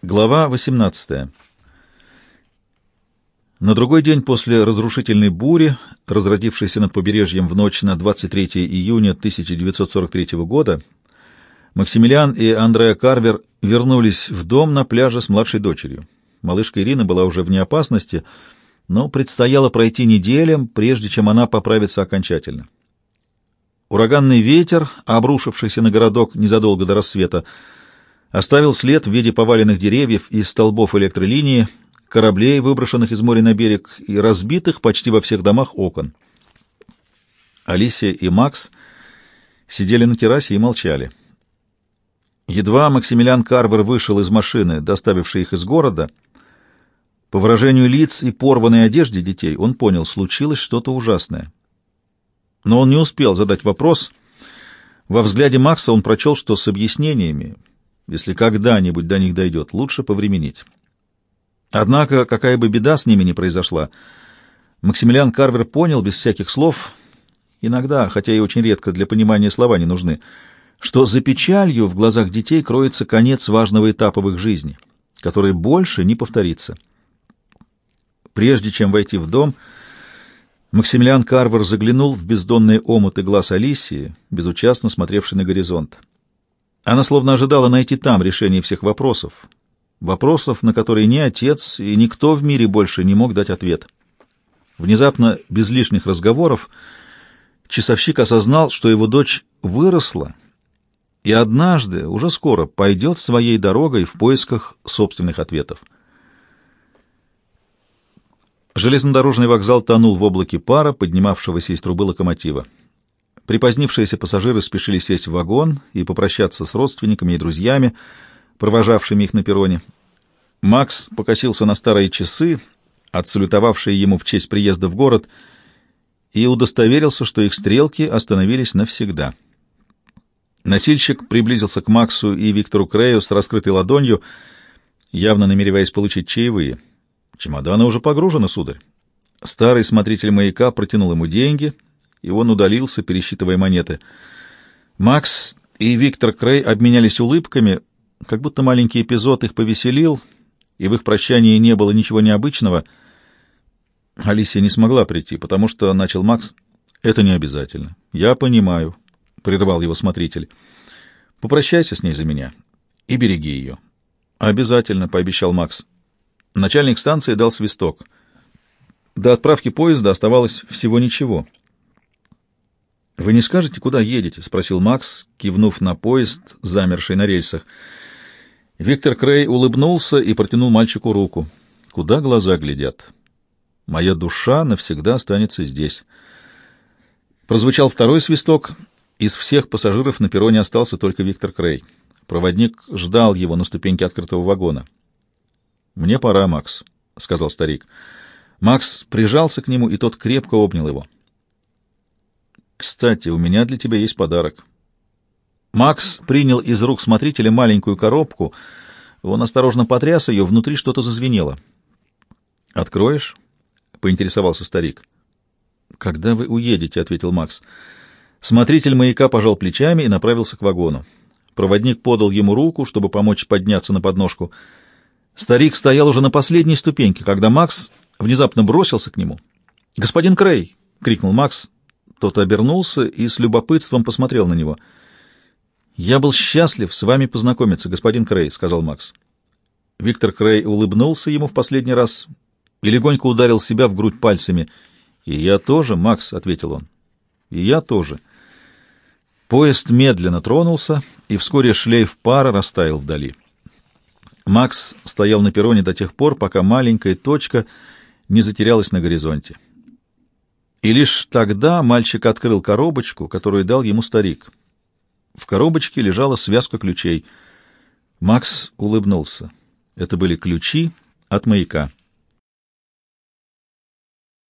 Глава 18. На другой день после разрушительной бури, разразившейся над побережьем в ночь на 23 июня 1943 года, Максимилиан и Андреа Карвер вернулись в дом на пляже с младшей дочерью. Малышка Ирина была уже вне опасности, но предстояло пройти неделям, прежде чем она поправится окончательно. Ураганный ветер, обрушившийся на городок незадолго до рассвета, оставил след в виде поваленных деревьев и столбов электролинии, кораблей, выброшенных из моря на берег, и разбитых почти во всех домах окон. Алисия и Макс сидели на террасе и молчали. Едва Максимилиан Карвер вышел из машины, доставившей их из города, по выражению лиц и порванной одежде детей, он понял, случилось что-то ужасное. Но он не успел задать вопрос. Во взгляде Макса он прочел, что с объяснениями, если когда-нибудь до них дойдет, лучше повременить. Однако, какая бы беда с ними ни произошла, Максимилиан Карвер понял без всяких слов, иногда, хотя и очень редко, для понимания слова не нужны, что за печалью в глазах детей кроется конец важного этапа в их жизни, который больше не повторится. Прежде чем войти в дом, Максимилиан Карвер заглянул в бездонные омуты глаз Алисии, безучастно смотревшей на горизонт. Она словно ожидала найти там решение всех вопросов, на которые ни отец и никто в мире больше не мог дать ответ. Внезапно, без лишних разговоров, часовщик осознал, что его дочь выросла и однажды, уже скоро, пойдет своей дорогой в поисках собственных ответов. Железнодорожный вокзал тонул в облаке пара, поднимавшегося из трубы локомотива. Припозднившиеся пассажиры спешили сесть в вагон и попрощаться с родственниками и друзьями, провожавшими их на перроне. Макс покосился на старые часы, отсалютовавшие ему в честь приезда в город, и удостоверился, что их стрелки остановились навсегда. Носильщик приблизился к Максу и Виктору Крею с раскрытой ладонью, явно намереваясь получить чаевые. «Чемоданы уже погружены, сударь». Старый смотритель маяка протянул ему деньги, и он удалился, пересчитывая монеты. Макс и Виктор Крей обменялись улыбками, как будто маленький эпизод их повеселил, и в их прощании не было ничего необычного. Алисия не смогла прийти, потому что, — начал Макс, — это не обязательно. Я понимаю, — прервал его смотритель. Попрощайся с ней за меня и береги ее. Обязательно, — пообещал Макс. Начальник станции дал свисток. До отправки поезда оставалось всего ничего. «Вы не скажете, куда едете?» — спросил Макс, кивнув на поезд, замерший на рельсах. Виктор Крей улыбнулся и протянул мальчику руку. «Куда глаза глядят? Моя душа навсегда останется здесь». Прозвучал второй свисток. Из всех пассажиров на перроне остался только Виктор Крей. Проводник ждал его на ступеньке открытого вагона. «Мне пора, Макс», — сказал старик. Макс прижался к нему, и тот крепко обнял его. «Кстати, у меня для тебя есть подарок». Макс принял из рук смотрителя маленькую коробку. Он осторожно потряс ее, внутри что-то зазвенело. «Откроешь?» — поинтересовался старик. «Когда вы уедете?» — ответил Макс. Смотритель маяка пожал плечами и направился к вагону. Проводник подал ему руку, чтобы помочь подняться на подножку. Старик стоял уже на последней ступеньке, когда Макс внезапно бросился к нему. «Господин Крей!» — крикнул Макс. Тот обернулся и с любопытством посмотрел на него. «Я был счастлив с вами познакомиться, господин Крей», — сказал Макс. Виктор Крей улыбнулся ему в последний раз и легонько ударил себя в грудь пальцами. «И я тоже, Макс», — ответил он. «И я тоже». Поезд медленно тронулся, и вскоре шлейф пара растаял вдали. Макс стоял на перроне до тех пор, пока маленькая точка не затерялась на горизонте. И лишь тогда мальчик открыл коробочку, которую дал ему старик. В коробочке лежала связка ключей. Макс улыбнулся. Это были ключи от маяка.